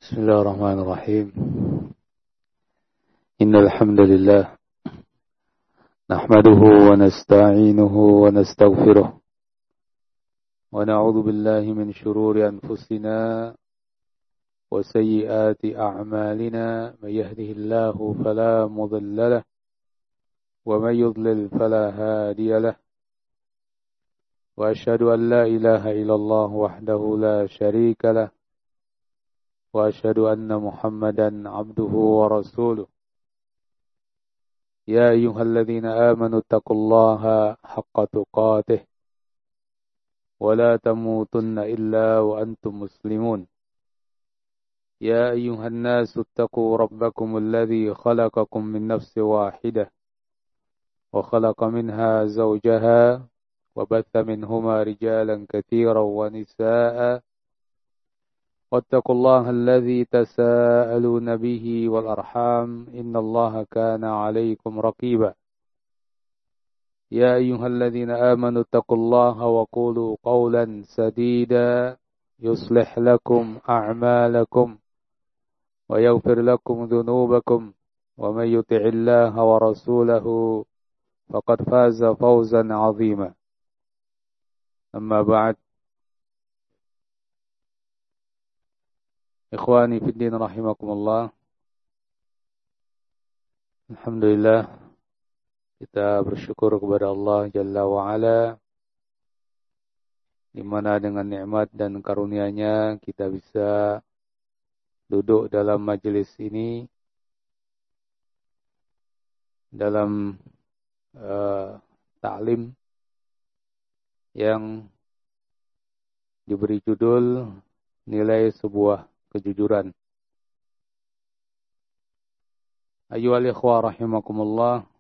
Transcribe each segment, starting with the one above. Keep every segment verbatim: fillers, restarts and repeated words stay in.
بسم الله الرحمن الرحيم إن الحمد لله نحمده ونستعينه ونستغفره ونعوذ بالله من شرور أنفسنا وسيئات أعمالنا من يهده الله فلا مضل له ومن يضلل فلا هادي له وأشهد أن لا إله إلا الله وحده لا شريك له وأشهد أن محمدا عبده ورسوله يا أيها الذين آمنوا اتقوا الله حق تقاته ولا تموتن إلا وأنتم مسلمون يا أيها الناس اتقوا ربكم الذي خلقكم من نفس واحدة وخلق منها زوجها وبث منهما رجالا كثيرا ونساء واتقوا الله الذي تساءلون به والأرحام إن الله كان عليكم رقيبا يا أيها الذين آمنوا اتقوا الله وقولوا قولا سديدا يصلح لكم أعمالكم ويغفر لكم ذنوبكم ومن يطع الله ورسوله فقد فاز فوزا عظيما أما بعد Ikhwani fiddin rahimakumullah. Alhamdulillah kita bersyukur kepada Allah Jalla wa'ala, di mana dengan nikmat dan karunia-Nya kita bisa duduk dalam majelis ini dalam uh, ta'lim yang diberi judul nilai sebuah kejujuran. Ayyuhal ikhwah rahimakumullah.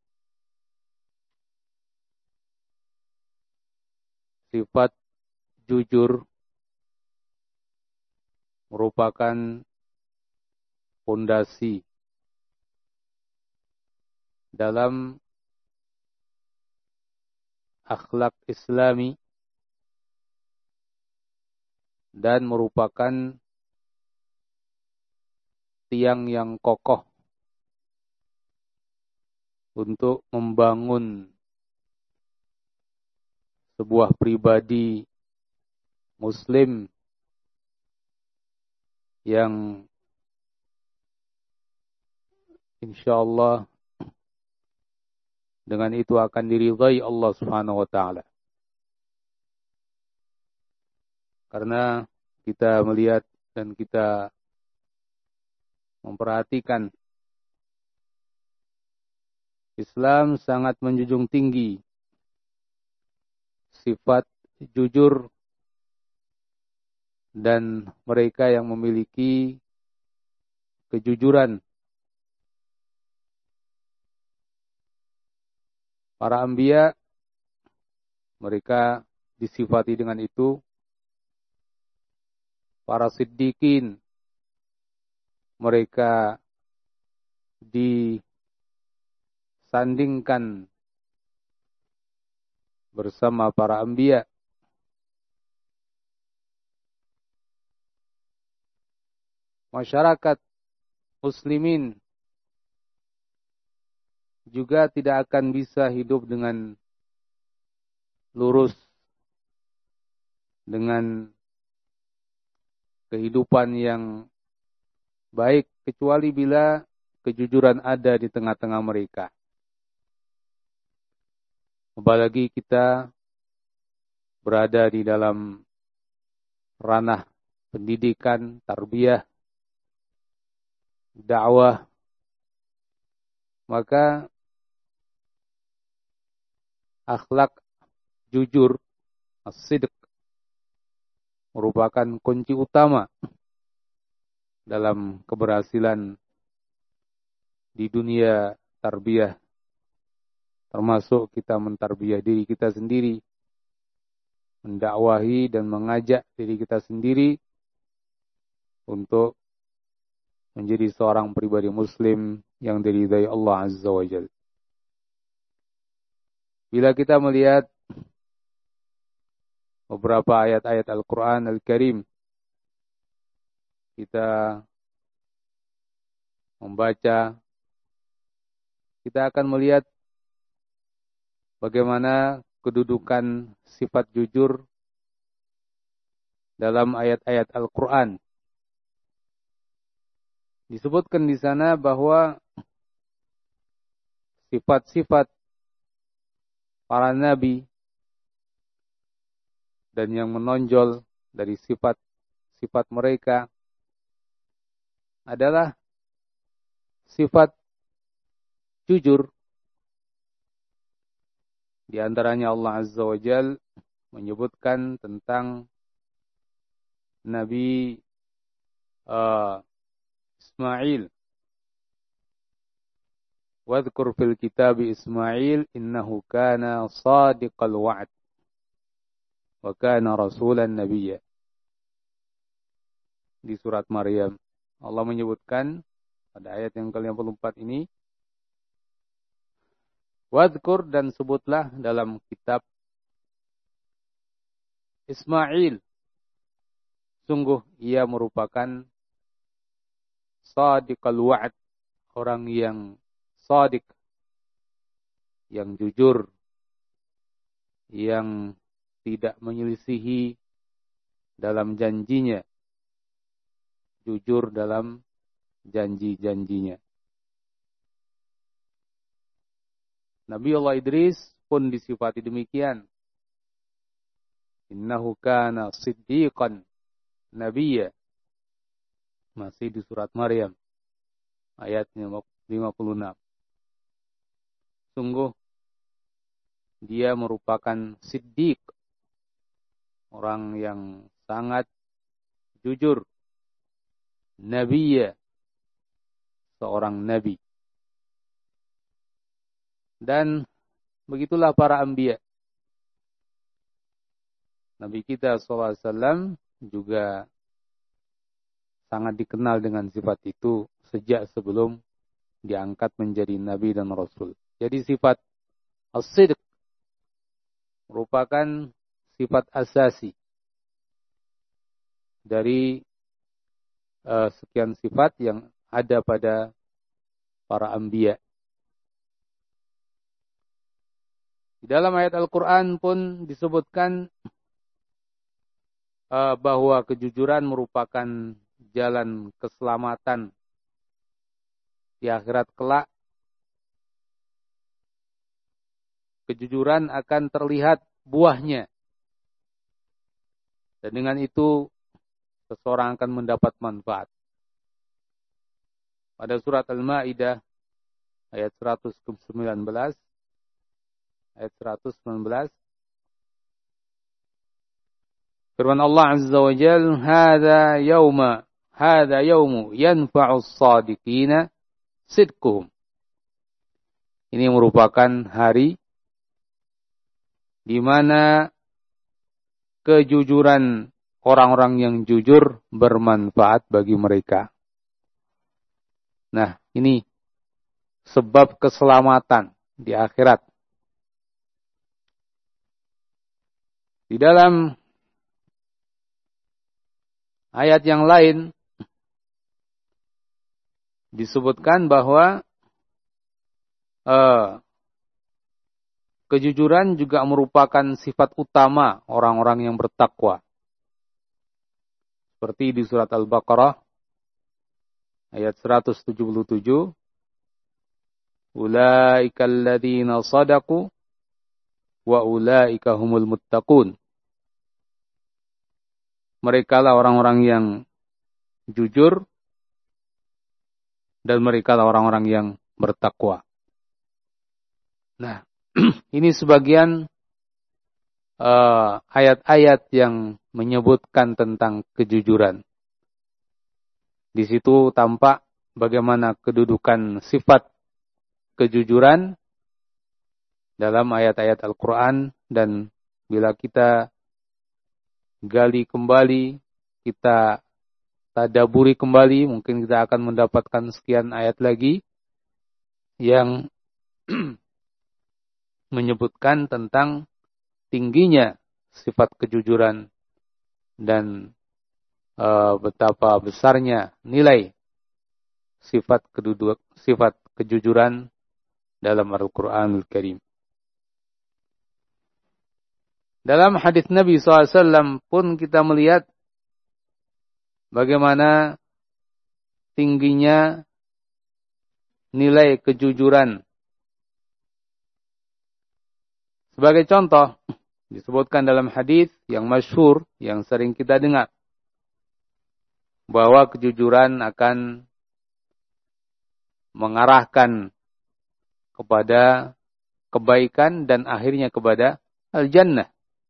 Sifat jujur merupakan fondasi dalam akhlak Islami dan merupakan tiang yang kokoh untuk membangun sebuah pribadi Muslim yang insyaallah dengan itu akan diridhai Allah Subhanahu wa taala. Karena kita melihat dan kita memperhatikan Islam sangat menjunjung tinggi sifat jujur dan mereka yang memiliki kejujuran. Para anbiya mereka disifati dengan itu. Para siddiqin mereka disandingkan bersama para anbiya. Masyarakat muslimin juga tidak akan bisa hidup dengan lurus, dengan kehidupan yang baik, kecuali bila kejujuran ada di tengah-tengah mereka. Apalagi kita berada di dalam ranah pendidikan, tarbiyah, dakwah, maka akhlak jujur, as-sidq, merupakan kunci utama dalam keberhasilan di dunia tarbiyah, termasuk kita mentarbiyah diri kita sendiri, mendakwahi dan mengajak diri kita sendiri untuk menjadi seorang pribadi Muslim yang diridhai Allah Azza wa Jalla. Bila kita melihat beberapa ayat-ayat Al-Quran Al-Karim, kita membaca, kita akan melihat bagaimana kedudukan sifat jujur dalam ayat-ayat Al-Quran. Disebutkan di sana bahwa sifat-sifat para nabi dan yang menonjol dari sifat-sifat mereka adalah sifat jujur. Di antaranya Allah Azza wa Jal menyebutkan tentang Nabi uh, Ismail. Wadhkur fil kitab Ismail innahu kana sadiqal wa'd wa kana rasulan nabiyya. Di surat Maryam Allah menyebutkan pada ayat yang ke lima puluh empat ini, wadhkur, dan sebutlah dalam kitab Ismail, sungguh ia merupakan sadiqal wa'd, orang yang sadiq, yang jujur, yang tidak menyelisihi dalam janjinya, jujur dalam janji-janjinya. Nabi Allah Idris pun disifati demikian. Innahu kana siddiqan nabiyya. Masih di surat Maryam ayatnya lima puluh enam. Sungguh dia merupakan siddiq, orang yang sangat jujur, nabiyya, seorang nabi. Dan begitulah para anbiya. Nabi kita shallallahu alaihi wasallam juga sangat dikenal dengan sifat itu sejak sebelum diangkat menjadi nabi dan rasul. Jadi sifat as-sidq merupakan sifat asasi dari uh, sekian sifat yang ada pada para anbiya. Di dalam ayat Al-Quran pun disebutkan uh, bahwa kejujuran merupakan jalan keselamatan di akhirat kelak. Kejujuran akan terlihat buahnya. Dan dengan itu seseorang akan mendapat manfaat. Pada surat Al-Ma'idah ayat seratus sembilan belas, ayat seratus sembilan belas, firman Allah Azza wa Jalla, "Hadza yauma, hadza yaumu yanfa'u as-shadiqina sidquhum." Ini merupakan hari di mana kejujuran orang-orang yang jujur bermanfaat bagi mereka. Nah, ini sebab keselamatan di akhirat. Di dalam ayat yang lain disebutkan bahwa uh, kejujuran juga merupakan sifat utama orang-orang yang bertakwa. Seperti di surat Al-Baqarah ayat seratus tujuh puluh tujuh, "Ulaikal ladzina shadaqu wa ulaika humul muttaqun." Mereka lah orang-orang yang jujur dan mereka lah orang-orang yang bertakwa. Nah, ini sebagian uh, ayat-ayat yang menyebutkan tentang kejujuran. Di situ tampak bagaimana kedudukan sifat kejujuran dalam ayat-ayat Al-Quran, dan bila kita gali kembali, kita tadaburi kembali, mungkin kita akan mendapatkan sekian ayat lagi yang menyebutkan tentang tingginya sifat kejujuran dan uh, betapa besarnya nilai sifat keduduk, sifat kejujuran dalam Al-Quranul Karim. Dalam hadis Nabi shallallahu alaihi wasallam pun kita melihat bagaimana tingginya nilai kejujuran. Sebagai contoh, disebutkan dalam hadis yang masyhur, yang sering kita dengar, bahwa kejujuran akan mengarahkan kepada kebaikan dan akhirnya kepada al-jannah.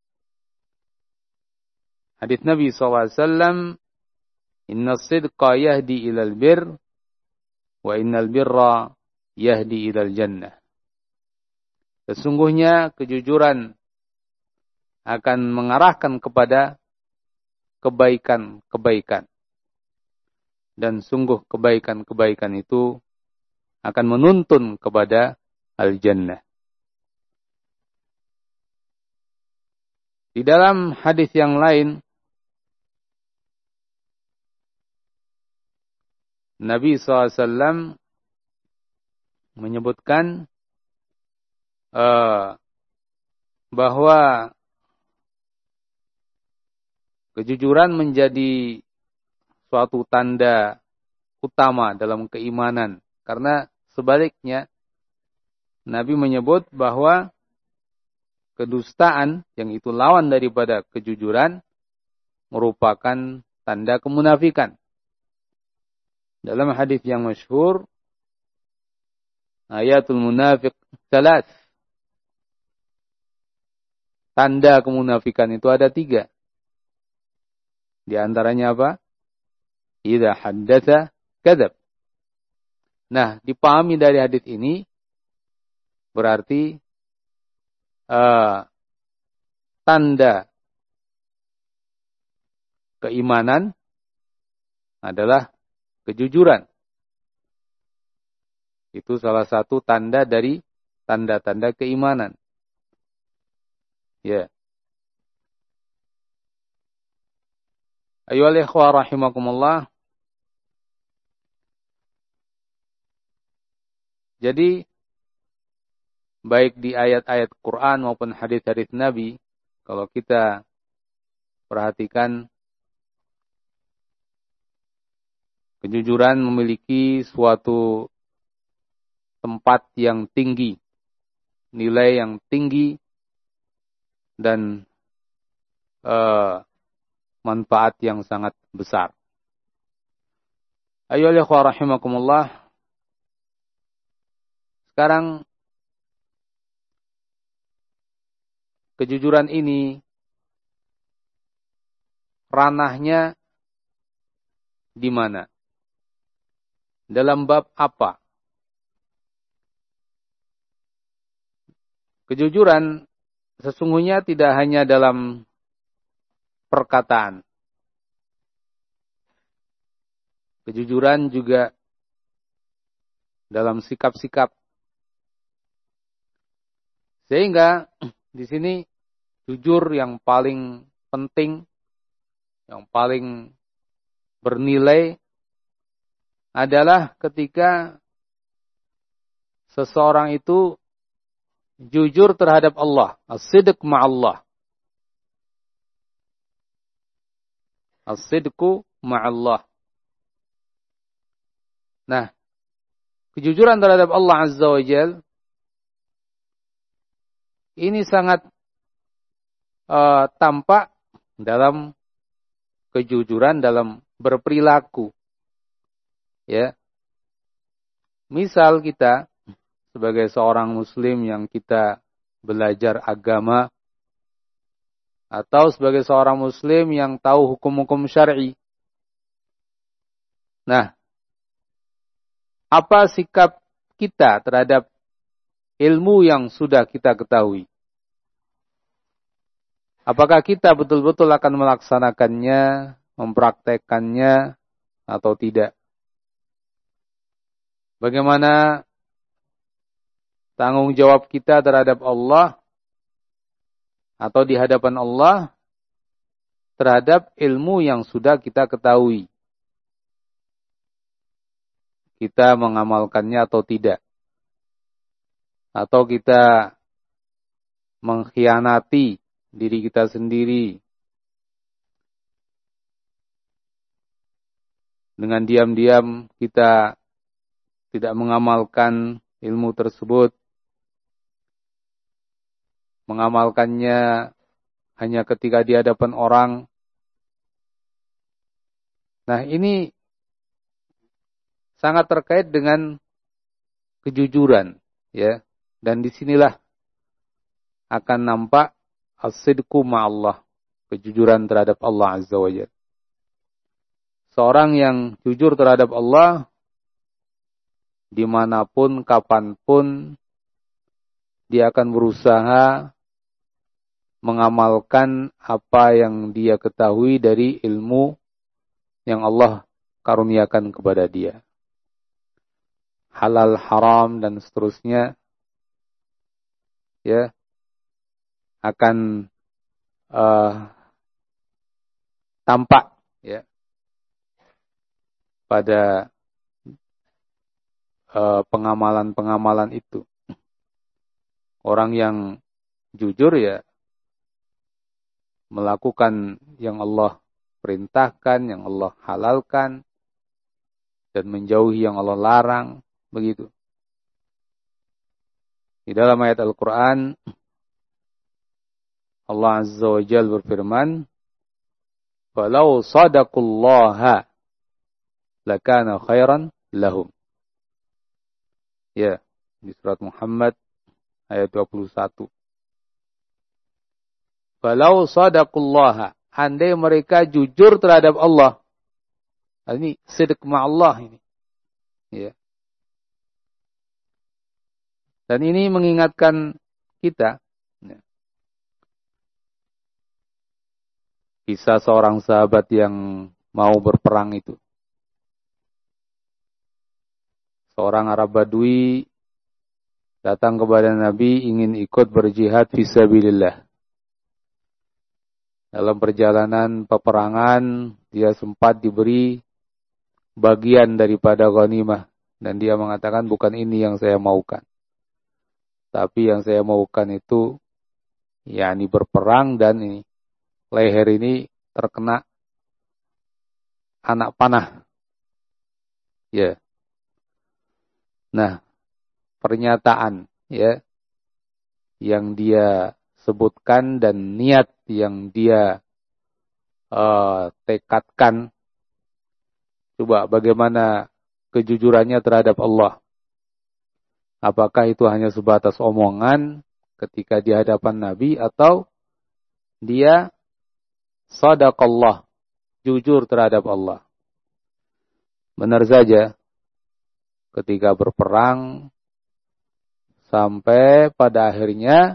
Hadis Nabi shallallahu alaihi wasallam, "Inna as-sidqa yahdi ilal bir, wa innal birra yahdi ilal jannah." Sesungguhnya kejujuran akan mengarahkan kepada kebaikan-kebaikan. Dan sungguh kebaikan-kebaikan itu akan menuntun kepada al-jannah. Di dalam hadis yang lain, Nabi shallallahu alaihi wasallam menyebutkan uh, bahwa kejujuran menjadi suatu tanda utama dalam keimanan. Karena sebaliknya, Nabi menyebut bahwa kedustaan, yang itu lawan daripada kejujuran, merupakan tanda kemunafikan. Dalam hadis yang masyhur, ayatul munafiq salas. Tanda kemunafikan itu ada tiga. Di antaranya apa? Idza haddatsa kadzab. Nah, dipahami dari hadis ini berarti uh, tanda keimanan adalah kejujuran. Itu salah satu tanda dari tanda-tanda keimanan. Ya. Ayyuhal ikhwah rahimakumullah. Jadi baik di ayat-ayat Quran maupun hadis-hadis Nabi, kalau kita perhatikan, kejujuran memiliki suatu tempat yang tinggi, nilai yang tinggi, dan uh, manfaat yang sangat besar. Ayyuhal ikhwah rahimakumullah. Sekarang kejujuran ini ranahnya di mana? Dalam bab apa? Kejujuran sesungguhnya tidak hanya dalam perkataan. Kejujuran juga dalam sikap-sikap. Sehingga di sini jujur yang paling penting, yang paling bernilai adalah ketika seseorang itu jujur terhadap Allah, as-sidq ma'allah. As-sidqu ma'allah. Nah, kejujuran terhadap Allah Azza wa Jalla ini sangat uh, tampak dalam kejujuran dalam berperilaku. Ya. Misal kita sebagai seorang muslim yang kita belajar agama, atau sebagai seorang muslim yang tahu hukum-hukum syar'i. Nah, apa sikap kita terhadap ilmu yang sudah kita ketahui? Apakah kita betul-betul akan melaksanakannya, mempraktekannya, atau tidak? Bagaimana tanggung jawab kita terhadap Allah atau di hadapan Allah terhadap ilmu yang sudah kita ketahui. Kita mengamalkannya atau tidak. Atau kita mengkhianati diri kita sendiri. Dengan diam-diam kita tidak mengamalkan ilmu tersebut. Mengamalkannya hanya ketika di hadapan orang. Nah, ini sangat terkait dengan kejujuran, ya. Dan disinilah akan nampak as-sidqu ma'allah, kejujuran terhadap Allah Azza wa Jalla. Seorang yang jujur terhadap Allah, dimanapun, kapanpun, dia akan berusaha mengamalkan apa yang dia ketahui dari ilmu yang Allah karuniakan kepada dia. Halal, haram, dan seterusnya, ya, akan uh, tampak, ya, pada uh, pengamalan-pengamalan itu. Orang yang jujur, ya, melakukan yang Allah perintahkan, yang Allah halalkan, dan menjauhi yang Allah larang, begitu. Di dalam ayat Al-Quran, Allah Azza wa Jalla berfirman, "Falau sadaqullaha lakana khairan lahum." Ya, di surat Muhammad ayat dua puluh satu. Falau sadaqullaha, andai mereka jujur terhadap Allah. Ini sidq ma'allah ini. Ya. Dan ini mengingatkan kita, ya, kisah seorang sahabat yang mau berperang itu. Seorang Arab Badui datang kepada Nabi ingin ikut berjihad fisabilillah. Dalam perjalanan peperangan, dia sempat diberi bagian daripada ghanimah. Dan dia mengatakan, bukan ini yang saya maukan. Tapi yang saya maukan itu, yakni berperang dan ini, leher ini terkena anak panah. Ya. Nah, pernyataan, ya, yang dia sebutkan dan niat yang dia uh, tekadkan, coba bagaimana kejujurannya terhadap Allah. Apakah itu hanya sebatas omongan ketika di hadapan Nabi, atau dia sadaqallah, jujur terhadap Allah. Benar saja, ketika berperang, sampai pada akhirnya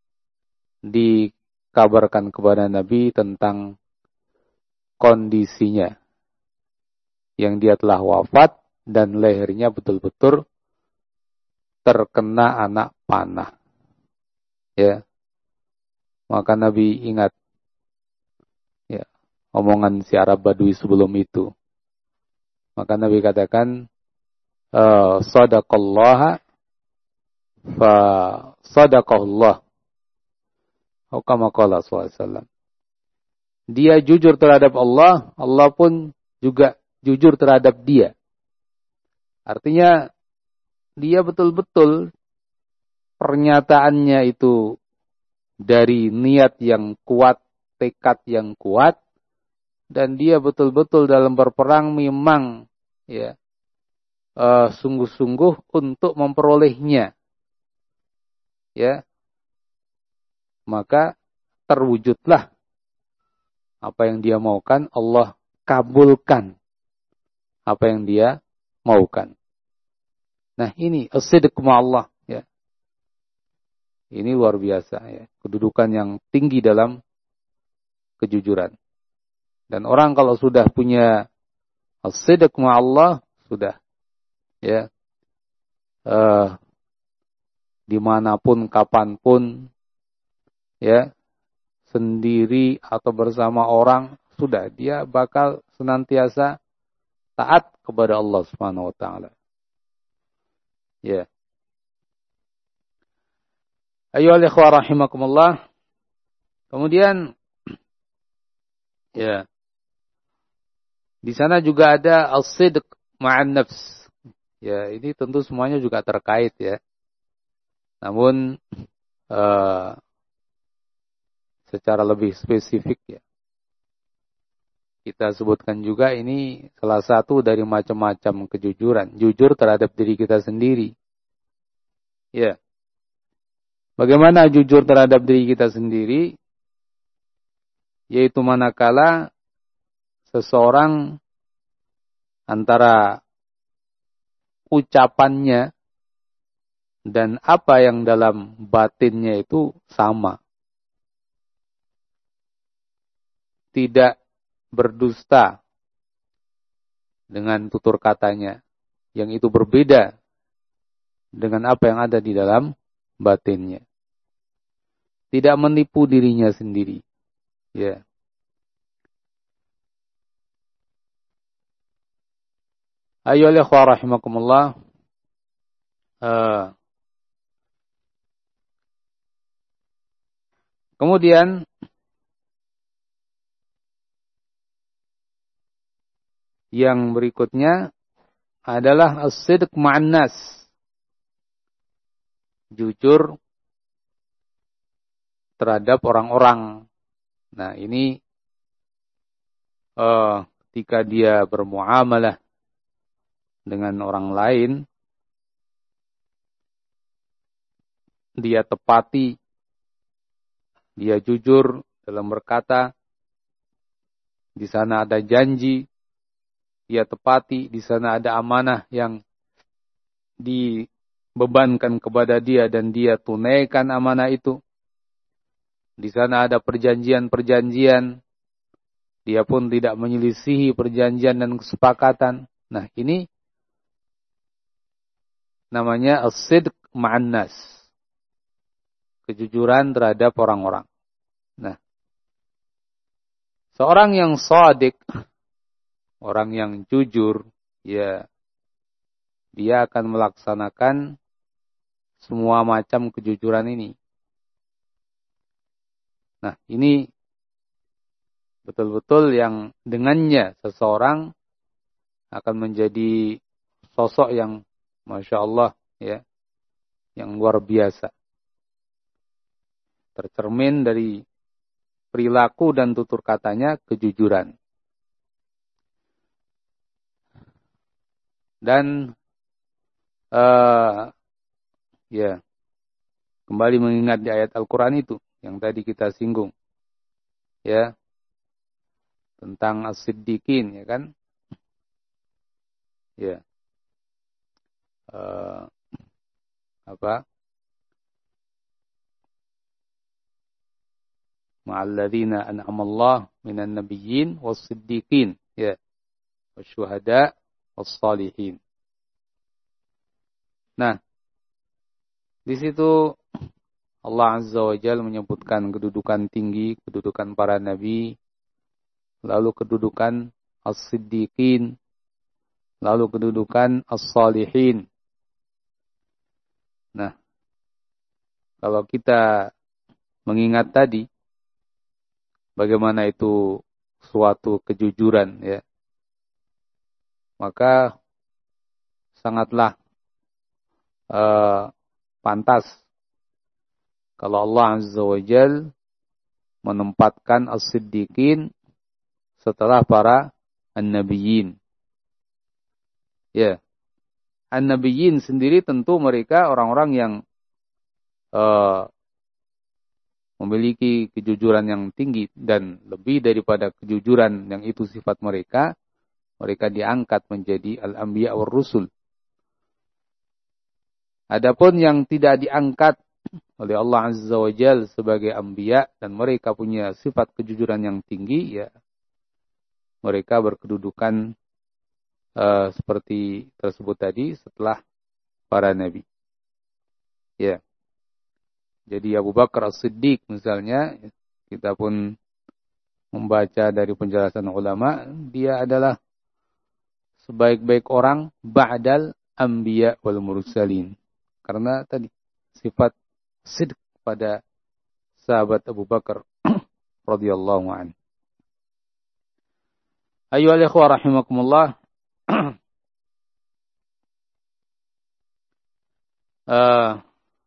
dikabarkan kepada Nabi tentang kondisinya, yang dia telah wafat dan lehernya betul-betul terkena anak panah. Ya, maka Nabi ingat, ya, omongan si Arab Badui sebelum itu. Maka Nabi katakan, uh, sadaqallaha fa sadaqahullah. Atau kama qala sallallahu alaihi wasallam. Dia jujur terhadap Allah, Allah pun juga jujur terhadap dia. Artinya dia betul-betul pernyataannya itu dari niat yang kuat, tekad yang kuat, dan dia betul-betul dalam berperang memang, ya, uh, sungguh-sungguh untuk memperolehnya. Ya. Maka terwujudlah apa yang dia maukan, Allah kabulkan apa yang dia maukan. Nah, ini as-sidq ma'allah, ya. Ini luar biasa, ya, kedudukan yang tinggi dalam kejujuran. Dan orang kalau sudah punya as-sidq ma'allah, sudah, ya, uh, dimanapun, kapanpun, ya, sendiri atau bersama orang, sudah dia bakal senantiasa taat kepada Allah Subhanahu wa taala. Ya. Ayyuhal ikhwah rahimakumullah. Kemudian ya. Di sana juga ada as-sidq ma'an nafs. Ya, ini tentu semuanya juga terkait ya. Namun uh, secara lebih spesifik ya. Kita sebutkan juga ini salah satu dari macam-macam kejujuran. Jujur terhadap diri kita sendiri. Ya. Bagaimana jujur terhadap diri kita sendiri? Yaitu manakala seseorang antara ucapannya dan apa yang dalam batinnya itu sama. Tidak berdusta dengan tutur katanya, yang itu berbeda dengan apa yang ada di dalam batinnya. Tidak menipu dirinya sendiri. Ya. Ayyuhal ikhwah rahimakumullah. Uh, kemudian yang berikutnya adalah as-sidq ma'an nas. Jujur terhadap orang-orang. Nah, ini uh, ketika dia bermuamalah dengan orang lain, dia tepati, dia jujur dalam berkata, di sana ada janji, dia tepati, di sana ada amanah yang dibebankan kepada dia dan dia tunaikan amanah itu. Di sana ada perjanjian-perjanjian, dia pun tidak menyelisihi perjanjian dan kesepakatan. Nah, ini namanya as-sidq ma'an nas. Kejujuran terhadap orang-orang. Nah, seorang yang shadiq, orang yang jujur, ya, dia akan melaksanakan semua macam kejujuran ini. Nah, ini betul-betul yang dengannya seseorang akan menjadi sosok yang Masya Allah, ya, yang luar biasa. Tercermin dari perilaku dan tutur katanya kejujuran. Dan uh, ya, kembali mengingat di ayat Al-Quran itu yang tadi kita singgung, ya, tentang as-siddiqin, ya kan, ya, uh, apa, ma'alladzina an'amallah minan nabiyyin was-siddiqin, ya, wasyuhada was-salihin. Nah, di situ Allah Azza wa Jalla menyebutkan kedudukan tinggi, kedudukan para nabi, lalu kedudukan as-siddiqin, lalu kedudukan as-salihin. Nah, kalau kita mengingat tadi bagaimana itu suatu kejujuran, ya, maka sangatlah uh, pantas kalau Allah Azza wa Jal menempatkan as-siddiqin setelah para an-nabiyyin. Ya, an-nabiyyin sendiri tentu mereka orang-orang yang uh, memiliki kejujuran yang tinggi, dan lebih daripada kejujuran yang itu sifat mereka, mereka diangkat menjadi al-anbiya war rusul. Adapun yang tidak diangkat oleh Allah Azza wa Jalla sebagai anbiya dan mereka punya sifat kejujuran yang tinggi, ya, mereka berkedudukan uh, seperti tersebut tadi setelah para nabi. Ya. Jadi Abu Bakar As-Siddiq misalnya, kita pun membaca dari penjelasan ulama, dia adalah sebaik-baik orang ba'dal anbiya wal mursalin. Karena tadi sifat sidq pada sahabat Abu Bakar radhiyallahu anhu. Ayyuhal ikhwah rahimakumullah. uh,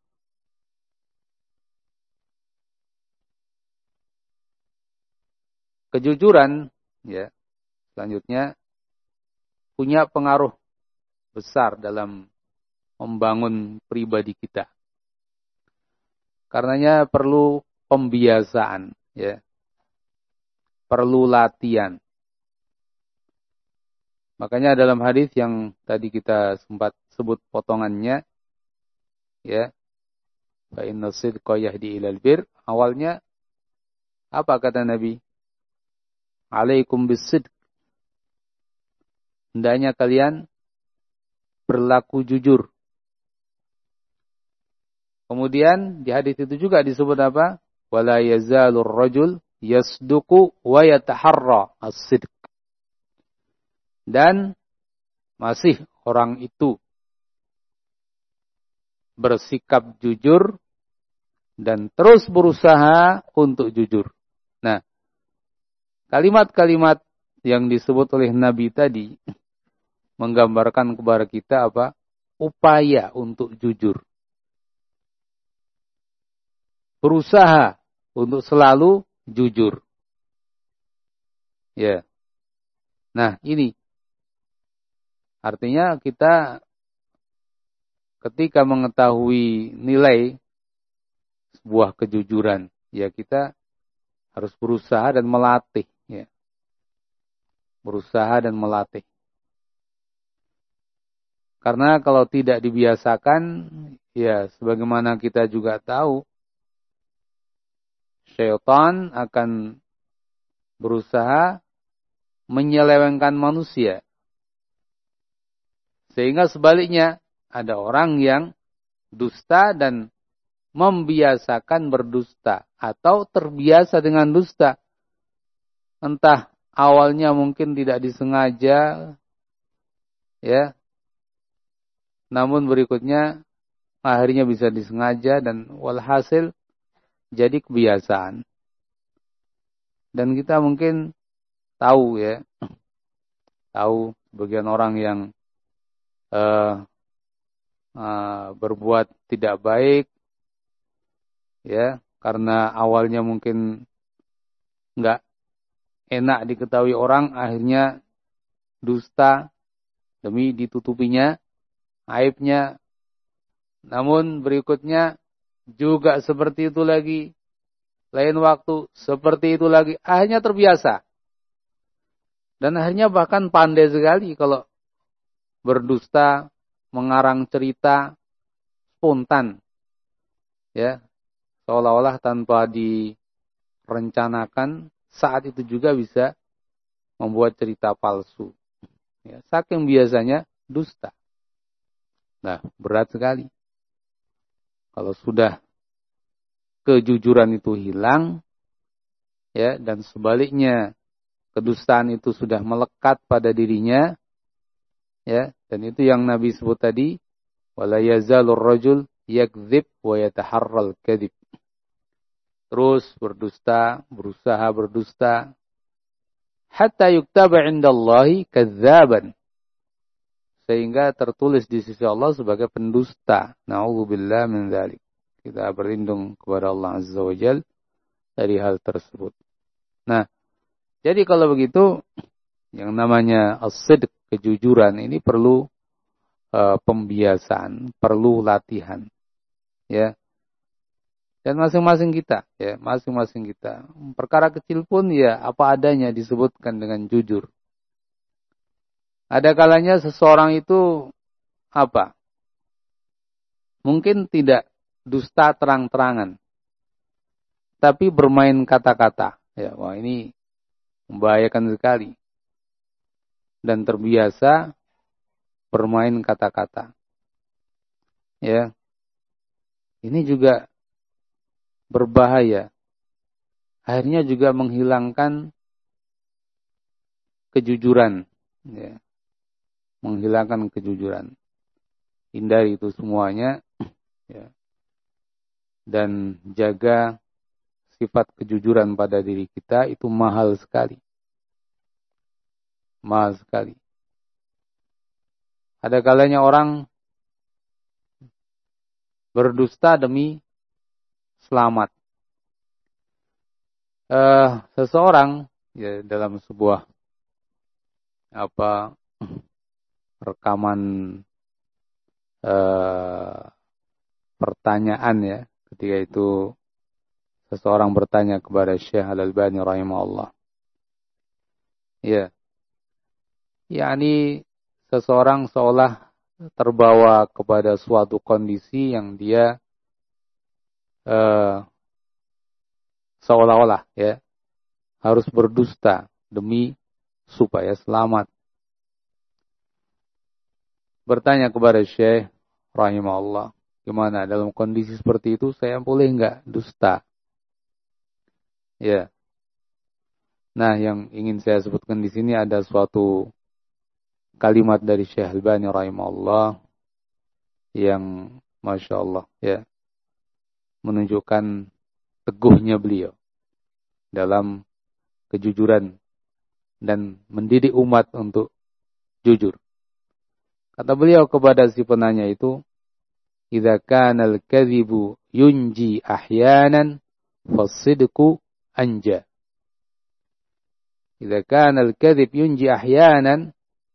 kejujuran ya selanjutnya punya pengaruh besar dalam membangun pribadi kita. Karenanya perlu pembiasaan ya. Perlu latihan. Makanya dalam hadis yang tadi kita sempat sebut potongannya ya, fa inna sidqa yahdi ilal bir, awalnya apa kata Nabi? Alaikum bisidq. Hendaknya kalian berlaku jujur. Kemudian di hadis itu juga disebut apa? Wala yazalur rajul yasduqu wa yataharra as-sidq. Dan masih orang itu bersikap jujur dan terus berusaha untuk jujur. Nah, kalimat-kalimat yang disebut oleh Nabi tadi menggambarkan kepada kita apa? Upaya untuk jujur. Berusaha untuk selalu jujur. Ya. Nah, ini artinya kita ketika mengetahui nilai sebuah kejujuran, ya kita harus berusaha dan melatih, ya. Berusaha dan melatih. Karena kalau tidak dibiasakan, ya sebagaimana kita juga tahu, syaitan akan berusaha menyelewengkan manusia. Sehingga sebaliknya, ada orang yang dusta dan membiasakan berdusta. Atau terbiasa dengan dusta. Entah awalnya mungkin tidak disengaja. Ya. Namun berikutnya, akhirnya bisa disengaja dan walhasil jadi kebiasaan. Dan kita mungkin tahu ya. Tahu sebagian orang yang Uh, uh, berbuat tidak baik ya karena awalnya mungkin nggak enak diketahui orang, akhirnya dusta demi ditutupinya aibnya. Namun berikutnya juga seperti itu lagi, lain waktu seperti itu lagi, akhirnya terbiasa dan akhirnya bahkan pandai sekali kalau berdusta, mengarang cerita spontan, ya, seolah-olah tanpa direncanakan, saat itu juga bisa membuat cerita palsu. Ya, saking biasanya dusta. Nah, berat sekali. Kalau sudah kejujuran itu hilang, ya, dan sebaliknya kedustaan itu sudah melekat pada dirinya. Ya, dan itu yang Nabi sebut tadi, wala yazalur rajul yakdzib wa yataharral kadzib. Terus berdusta, berusaha berdusta hatta yuktaba 'indallahi kadzaban. Sehingga tertulis di sisi Allah sebagai pendusta. Na'udzubillah min dzalik. Kita berlindung kepada Allah Azza wa Jalla dari hal tersebut. Nah, jadi kalau begitu yang namanya as-sidq, kejujuran ini perlu uh, pembiasaan, perlu latihan, ya. Dan masing-masing kita, ya, masing-masing kita, perkara kecil pun ya apa adanya disebutkan dengan jujur. Ada kalanya seseorang itu apa? Mungkin tidak dusta terang-terangan, tapi bermain kata-kata. Ya, wah ini membahayakan sekali. Dan terbiasa bermain kata-kata. Ya. Ini juga berbahaya. akhirnya juga menghilangkan kejujuran, ya. Menghilangkan kejujuran. Hindari itu semuanya, ya. Dan jaga sifat kejujuran pada diri kita, itu mahal sekali. Mahal sekali. Ada kalanya orang berdusta demi selamat. Uh, seseorang ya dalam sebuah apa rekaman uh, pertanyaan ya, ketika itu seseorang bertanya kepada Syekh Al-Albani rahimahullah. Ya. yakni seseorang seolah terbawa kepada suatu kondisi yang dia uh, seolah-olah ya harus berdusta demi supaya selamat. Bertanya kepada Syekh rahimahullah, gimana dalam kondisi seperti itu saya boleh enggak dusta? Ya. Nah, yang ingin saya sebutkan di sini ada suatu kalimat dari Syekh Al-Albani rahimahullah yang Masya Allah ya menunjukkan teguhnya beliau dalam kejujuran dan mendidik umat untuk jujur. Kata beliau kepada si penanya itu, "Idza kana al-kadhibu yunji ahyanan fas-sidqu anja." Idza kana al-kadhib yunji ahyanan,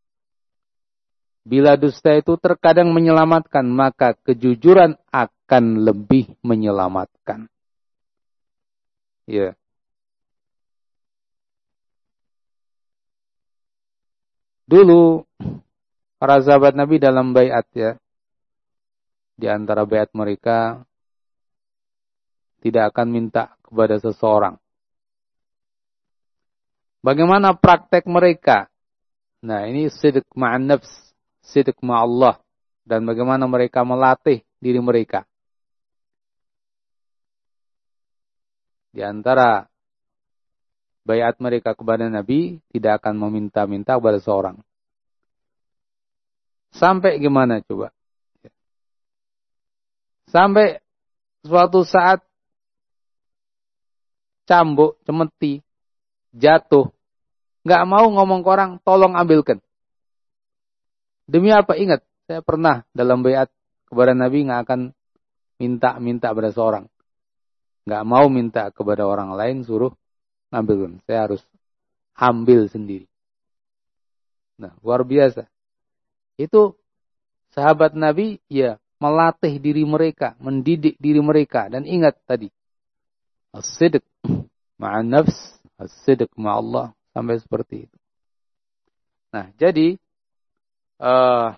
bila dusta itu terkadang menyelamatkan, maka kejujuran akan lebih menyelamatkan. Ya. Dulu para sahabat Nabi dalam baiat ya. Di antara baiat mereka tidak akan minta kepada seseorang. Bagaimana praktek mereka? Nah, ini sidq ma'an nafs, sidq ma'allah, dan bagaimana mereka melatih diri mereka. Di antara baiat mereka kepada Nabi tidak akan meminta-minta kepada seorang. Sampai gimana coba? Sampai suatu saat cambuk, cemeti, jatuh, nggak mau ngomong ke orang, tolong ambilkan. Demi apa? Ingat, saya pernah dalam baiat kepada Nabi nggak akan minta-minta pada seorang. Nggak mau minta kepada orang lain, suruh ambilkan. Saya harus ambil sendiri. Nah, luar biasa. Itu sahabat Nabi ya melatih diri mereka, mendidik diri mereka. Dan ingat tadi, as-sidq ma'an nafs, as-sidq ma'allah, sampai seperti itu. Nah, jadi uh,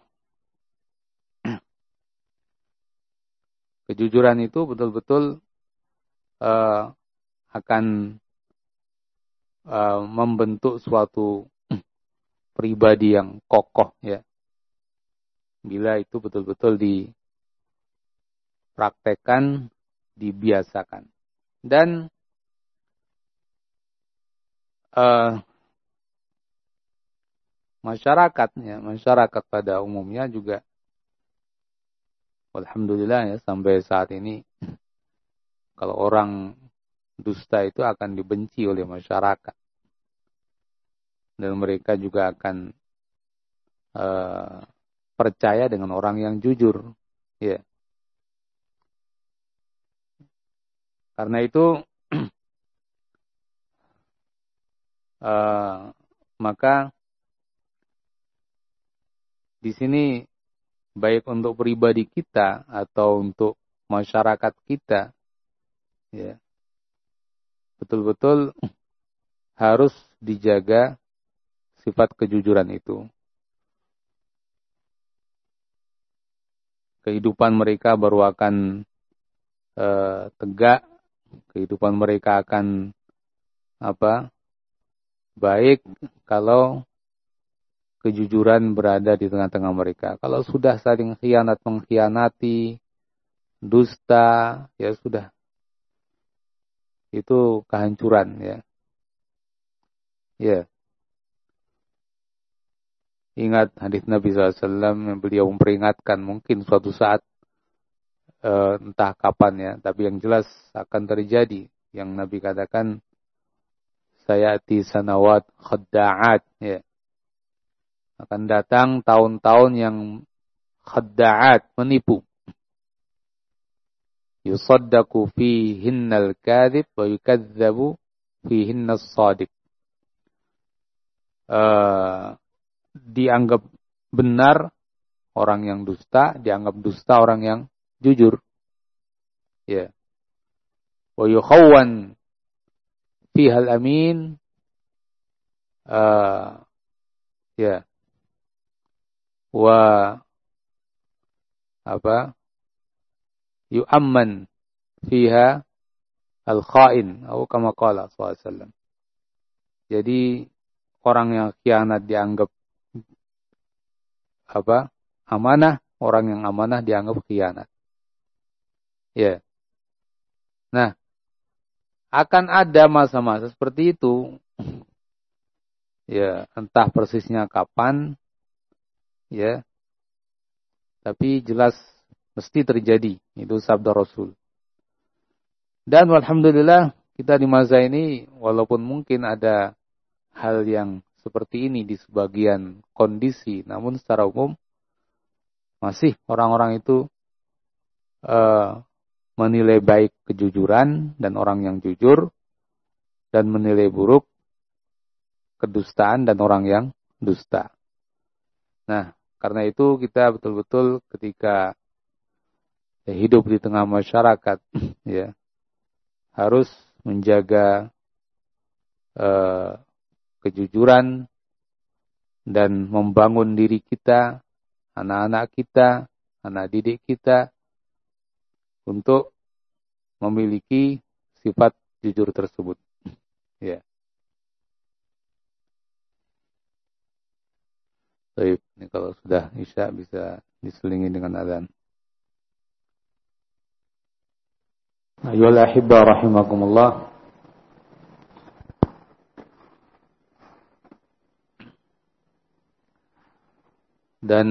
kejujuran itu betul-betul uh, akan uh, membentuk suatu pribadi yang kokoh ya. Bila itu betul-betul dipraktekkan, dibiasakan. Dan uh, masyarakat, ya, masyarakat pada umumnya juga, alhamdulillah ya, sampai saat ini, kalau orang dusta itu akan dibenci oleh masyarakat. Dan mereka juga akan uh, percaya dengan orang yang jujur, ya. Karena itu uh, maka di sini baik untuk pribadi kita atau untuk masyarakat kita, ya, betul-betul harus dijaga sifat kejujuran itu. Kehidupan mereka baru akan uh, tegak, kehidupan mereka akan apa? baik kalau kejujuran berada di tengah-tengah mereka. Kalau sudah saling khianat mengkhianati, dusta, ya sudah. itu kehancuran, ya. Ya. Ingat hadis Nabi shallallahu alaihi wasallam yang beliau memperingatkan mungkin suatu saat uh, entah kapan, ya, tapi yang jelas akan terjadi yang Nabi katakan, sayati sanawat khadda'at, ya. Akan datang tahun-tahun yang khadda'at, menipu. Yusaddaqu fihinnal kadhib wa yukadzabu fihinnas shadiq. Uh, dianggap benar orang yang dusta, dianggap dusta orang yang jujur. Ya. Wa yukhawwan fihal amin. Uh, ya. Wa apa? Yu'amman fiha al-kha'in atau kama qala sallallahu alaihi wasallam. Jadi orang yang khianat dianggap apa? Amanah, orang yang amanah dianggap khianat. Ya. Nah, akan ada masa-masa seperti itu. Ya, entah persisnya kapan, ya. Tapi jelas mesti terjadi. Itu sabda Rasul. Dan alhamdulillah kita di masa ini walaupun mungkin ada hal yang seperti ini di sebagian kondisi, namun secara umum masih orang-orang itu uh, menilai baik kejujuran dan orang yang jujur, dan menilai buruk kedustaan dan orang yang dusta. Nah, karena itu kita betul-betul ketika ya, hidup di tengah masyarakat, ya, harus menjaga uh, kejujuran dan membangun diri kita, anak-anak kita, anak didik kita untuk memiliki sifat jujur tersebut. Ya. Baik, ini kalau sudah Isya bisa diselingi dengan azan. Ayyuhal ahibba rahimakumullah. Dan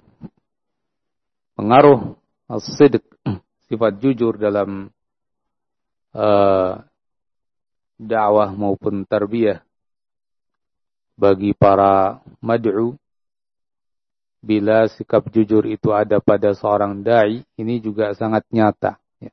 pengaruh as-sidq, sifat jujur dalam uh, dakwah maupun tarbiyah bagi para mad'u, bila sikap jujur itu ada pada seorang da'i, ini juga sangat nyata. Ya.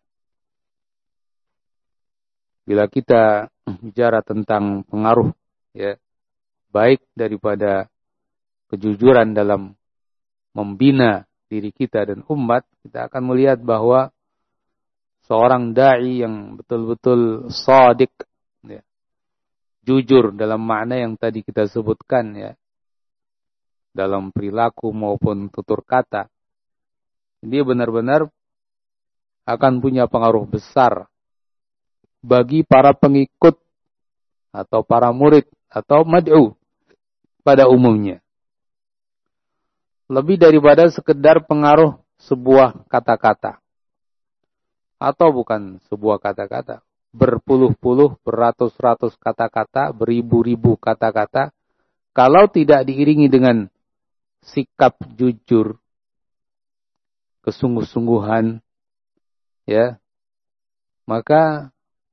Bila kita bicara tentang pengaruh, ya, baik daripada kejujuran dalam membina diri kita dan umat, kita akan melihat bahwa seorang da'i yang betul-betul shadiq, ya, jujur dalam makna yang tadi kita sebutkan, ya, dalam perilaku maupun tutur kata, dia benar-benar akan punya pengaruh besar bagi para pengikut atau para murid atau mad'u pada umumnya. Lebih daripada sekedar pengaruh sebuah kata-kata. Atau bukan sebuah kata-kata. Berpuluh-puluh, beratus-ratus kata-kata, beribu-ribu kata-kata. Kalau tidak diiringi dengan sikap jujur, kesungguh-sungguhan, ya, maka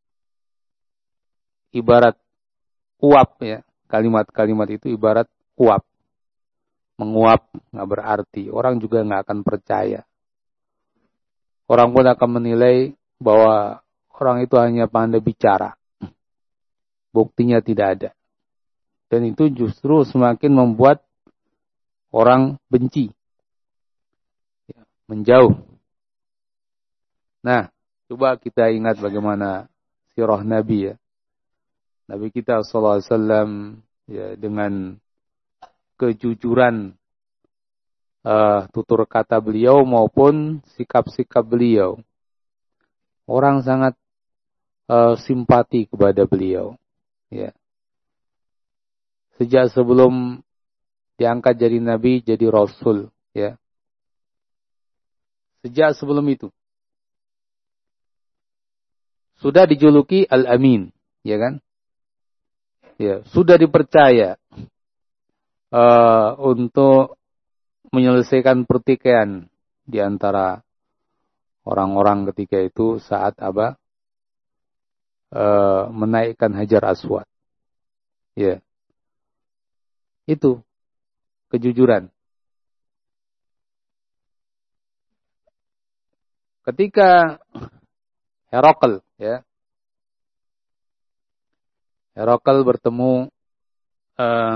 ibarat uap, ya. Kalimat-kalimat itu ibarat uap. Menguap nggak berarti. Orang juga nggak akan percaya. Orang pun akan menilai bahwa orang itu hanya pandai bicara. Buktinya tidak ada. Dan itu justru semakin membuat orang benci. Ya, menjauh. Nah, coba kita ingat bagaimana sirah Nabi, ya. Nabi kita sallallahu alaihi wasallam, ya, dengan kejujuran uh, tutur kata beliau maupun sikap-sikap beliau, orang sangat uh, simpati kepada beliau, ya. Sejak sebelum diangkat jadi nabi, jadi rasul, ya. Sejak sebelum itu sudah dijuluki Al-Amin, ya kan? Ya, sudah dipercaya uh, untuk menyelesaikan pertikaian di antara orang-orang ketika itu saat apa? Uh, menaikkan Hajar Aswad. Ya. Itu kejujuran. Ketika Herakl, ya, Herakl bertemu uh,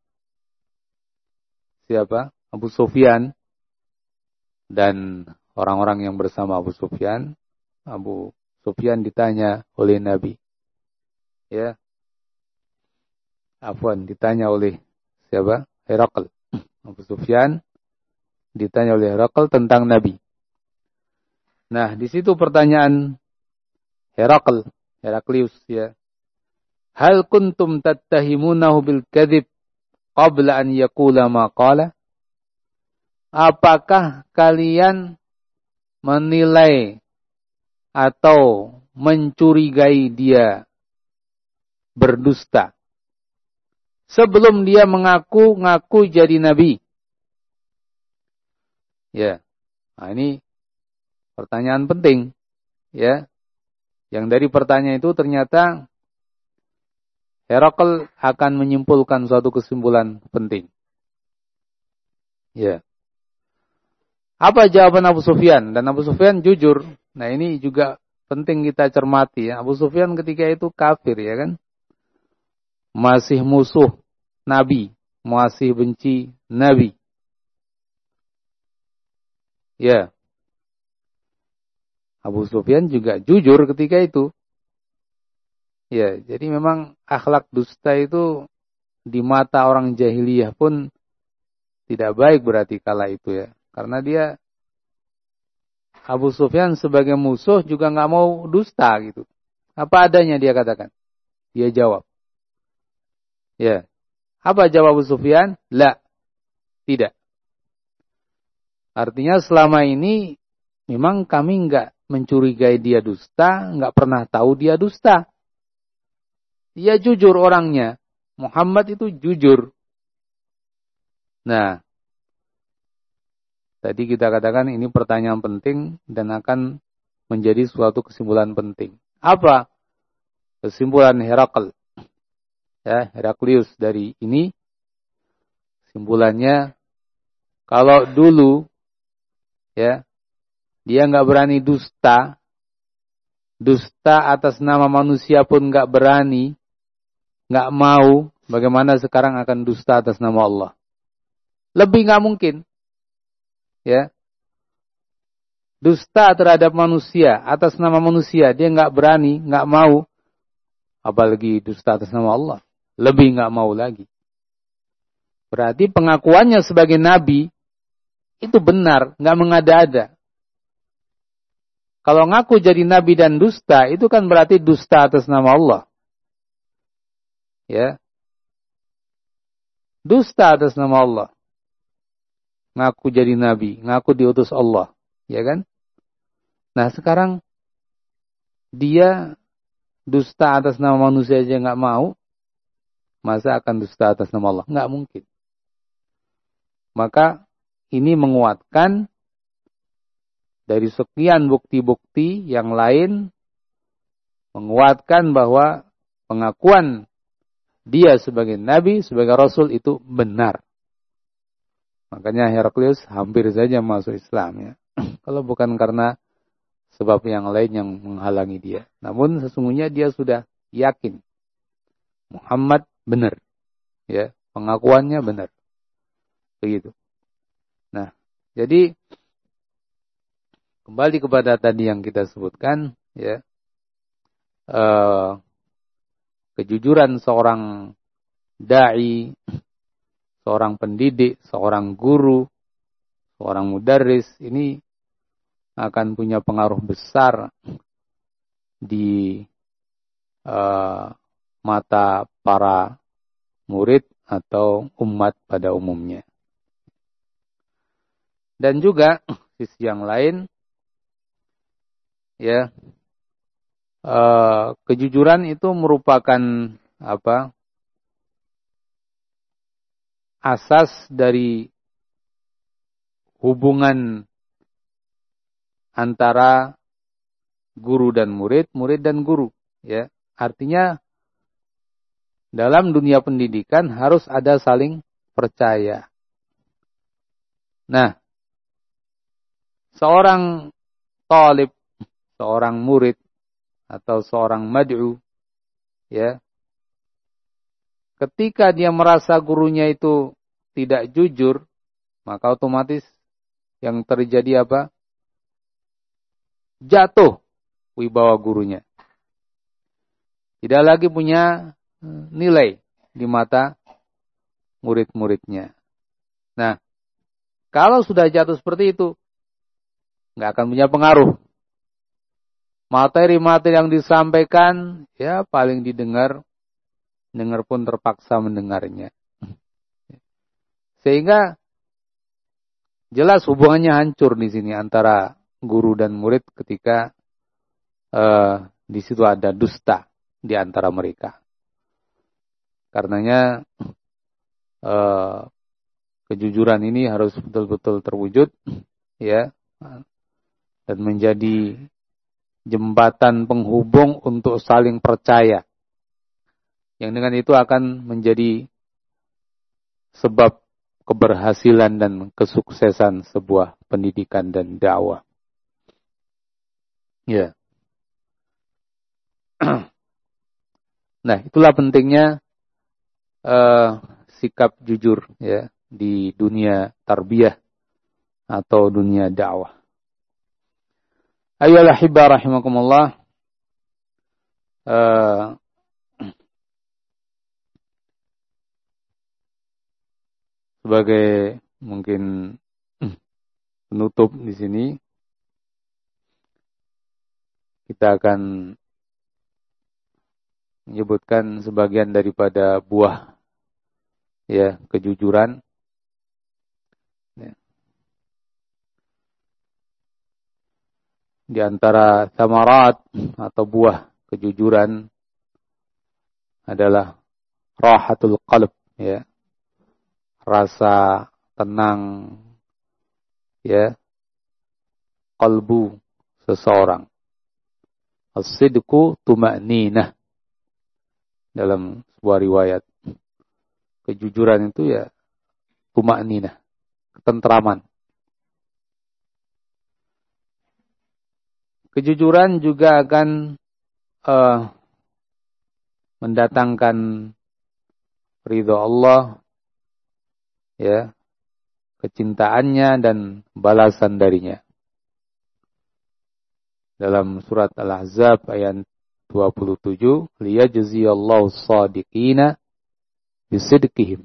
siapa? Abu Sufyan dan orang-orang yang bersama Abu Sufyan. Abu Sufyan ditanya oleh Nabi, ya, afwan, ditanya oleh siapa? Herakl. Abu Sufyan ditanya oleh Herakl tentang Nabi. Nah, di situ pertanyaan Herakl, Heraklius, ya. Hal kuntum tattahimunahu bil kadzib qabla an yaqula ma qala? Apakah kalian menilai atau mencurigai dia berdusta sebelum dia mengaku-ngaku jadi nabi? Ya. Nah, ini pertanyaan penting, ya. Yang dari pertanyaan itu ternyata Herakl akan menyimpulkan suatu kesimpulan penting. Ya. Apa jawaban Abu Sufyan? Dan Abu Sufyan jujur. Nah, ini juga penting kita cermati, ya. Abu Sufyan ketika itu kafir, ya kan? Masih musuh Nabi, masih benci Nabi. Ya. Abu Sufyan juga jujur ketika itu. Ya, jadi memang akhlak dusta itu di mata orang jahiliyah pun tidak baik berarti kala itu, ya. Karena dia, Abu Sufyan sebagai musuh juga nggak mau dusta gitu. Apa adanya dia katakan. Dia jawab. Ya. Apa jawab Abu Sufyan? La. Tidak. Artinya selama ini memang kami nggak mencurigai dia dusta, nggak pernah tahu dia dusta. Dia jujur orangnya. Muhammad itu jujur. Nah, tadi kita katakan ini pertanyaan penting dan akan menjadi suatu kesimpulan penting. Apa kesimpulan Herakl? Ya, Heraklius dari ini kesimpulannya, kalau dulu, ya, dia nggak berani dusta, dusta atas nama manusia pun nggak berani, nggak mau, bagaimana sekarang akan dusta atas nama Allah? Lebih nggak mungkin, ya. Dusta terhadap manusia atas nama manusia dia nggak berani, nggak mau, apalagi dusta atas nama Allah, lebih nggak mau lagi. Berarti pengakuannya sebagai nabi itu benar, nggak mengada-ada. Kalau ngaku jadi nabi dan dusta, itu kan berarti dusta atas nama Allah. Ya. Dusta atas nama Allah. Ngaku jadi nabi, ngaku diutus Allah, ya kan? Nah, sekarang dia dusta atas nama manusia aja nggak mau, masa akan dusta atas nama Allah? Nggak mungkin. Maka ini menguatkan dari sekian bukti-bukti yang lain, menguatkan bahwa pengakuan dia sebagai nabi, sebagai rasul itu benar. Makanya Heraklius hampir saja masuk Islam, ya. Kalau bukan karena sebab yang lain yang menghalangi dia. Namun sesungguhnya dia sudah yakin Muhammad benar, ya, pengakuannya benar. Begitu. Nah, jadi kembali kepada tadi yang kita sebutkan, ya, eh, kejujuran seorang dai, seorang pendidik, seorang guru, seorang mudarris ini akan punya pengaruh besar di uh, mata para murid atau umat pada umumnya. Dan juga sisi yang lain, ya, uh, kejujuran itu merupakan apa? Asas dari hubungan antara guru dan murid, murid dan guru, ya. Artinya dalam dunia pendidikan harus ada saling percaya. Nah, seorang talib, seorang murid atau seorang mad'u, ya, ketika dia merasa gurunya itu tidak jujur, maka otomatis yang terjadi apa? Jatuh wibawa gurunya. Tidak lagi punya nilai di mata murid-muridnya. Nah, kalau sudah jatuh seperti itu, nggak akan punya pengaruh. Materi-materi yang disampaikan, ya paling didengar, dengar pun terpaksa mendengarnya. Sehingga jelas hubungannya hancur di sini antara guru dan murid ketika uh, di situ ada dusta di antara mereka. Karenanya uh, kejujuran ini harus betul-betul terwujud, ya, dan menjadi jembatan penghubung untuk saling percaya. Yang dengan itu akan menjadi sebab keberhasilan dan kesuksesan sebuah pendidikan dan dakwah. Ya. Nah, itulah pentingnya uh, sikap jujur, ya, di dunia tarbiyah atau dunia dakwah. Ayolah hibba rahimakumullah. Uh, sebagai mungkin penutup di sini, kita akan menyebutkan sebagian daripada buah, ya, kejujuran. Ya. Di antara thamarat atau buah kejujuran adalah rahatul qalb, ya, rasa tenang, ya, qalbu seseorang. As-sidqu tuma'ninah. Dalam sebuah riwayat, kejujuran itu ya tuma'ninah, ketentraman. Kejujuran juga akan uh, mendatangkan ridha Allah, ya, kecintaannya dan balasan darinya. Dalam surat Al-Ahzab ayat dua puluh tujuh, liyajziyallahu shadiqina bisidqihim.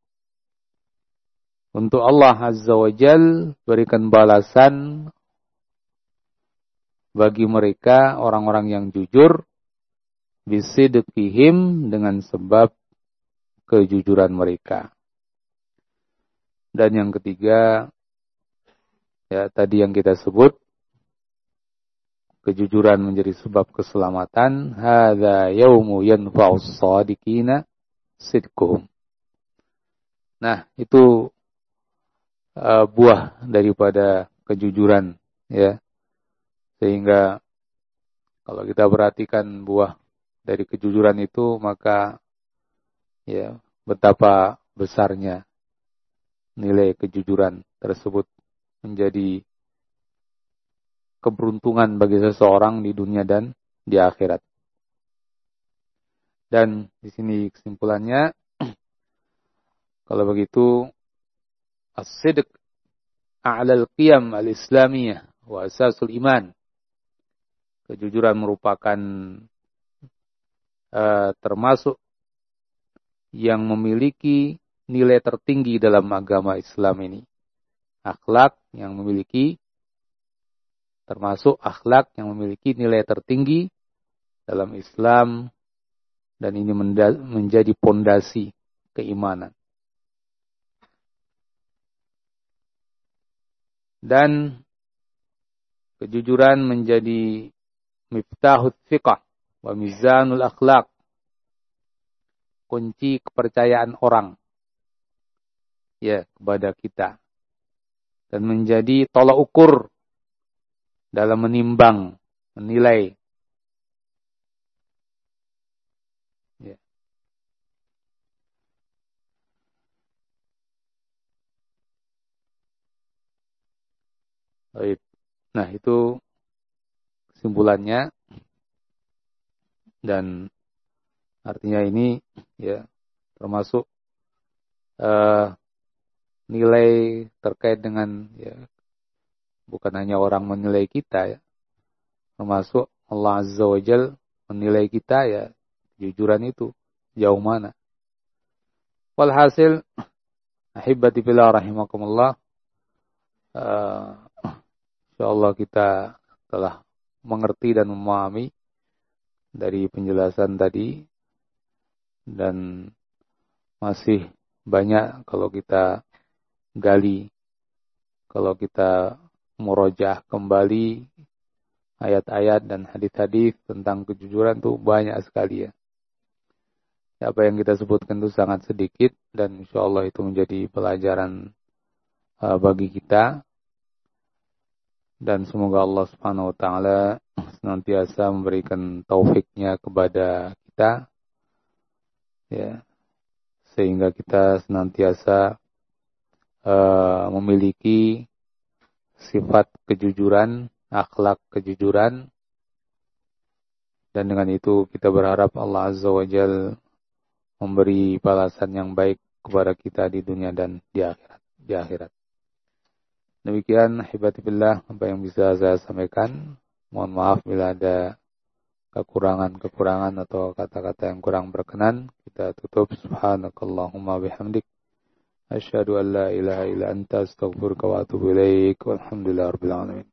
Untuk Allah Azza wa Jal berikan balasan bagi mereka orang-orang yang jujur bisidqihim, dengan sebab kejujuran mereka. Dan yang ketiga, ya, tadi yang kita sebut, kejujuran menjadi sebab keselamatan. Hadza yaumu yanfa'us shadiqina sidquhum. Nah, itu uh, buah daripada kejujuran, ya. Sehingga kalau kita perhatikan buah dari kejujuran itu, maka ya betapa besarnya nilai kejujuran tersebut menjadi keberuntungan bagi seseorang di dunia dan di akhirat. Dan di sini kesimpulannya, kalau begitu, as-sidq a'lal qiyam al-islamiyah wa asasul iman. Kejujuran merupakan uh, termasuk yang memiliki nilai tertinggi dalam agama Islam ini. Akhlak yang memiliki termasuk akhlak yang memiliki nilai tertinggi dalam Islam, dan ini menjadi pondasi keimanan. Dan kejujuran menjadi miftahut thiqah, Wa mizanul akhlaq, kunci kepercayaan orang ya kepada kita, dan menjadi tolak ukur dalam menimbang, menilai. Ya. Baik. Nah, itu kesimpulannya, dan artinya ini ya termasuk uh, nilai terkait dengan ya bukan hanya orang menilai kita ya, termasuk Allah Azza wa Jal menilai kita ya, kejujuran itu jauh mana. Walhasil, ahibati fillah rahimakumullah, uh, insyaallah kita telah mengerti dan memahami dari penjelasan tadi, dan masih banyak kalau kita gali, kalau kita murojaah kembali ayat-ayat dan hadis-hadis tentang kejujuran itu banyak sekali ya. Apa yang kita sebutkan itu sangat sedikit, dan insyaallah itu menjadi pelajaran uh, bagi kita. Dan semoga Allah Subhanahu wa taala senantiasa memberikan taufiknya kepada kita ya, sehingga kita senantiasa uh, memiliki sifat kejujuran, akhlak kejujuran, dan dengan itu kita berharap Allah Azza wa Jalla memberi balasan yang baik kepada kita di dunia dan di akhirat. Di akhirat. Demikian ahibati billah apa yang bisa saya sampaikan. Mohon maaf bila ada kekurangan-kekurangan atau kata-kata yang kurang berkenan. Kita tutup. Subhanakallahumma bihamdik, asyhadu an la ilaha illa anta, astaghfiruka wa atubu ilaik. Walhamdulillahirabbil alamin.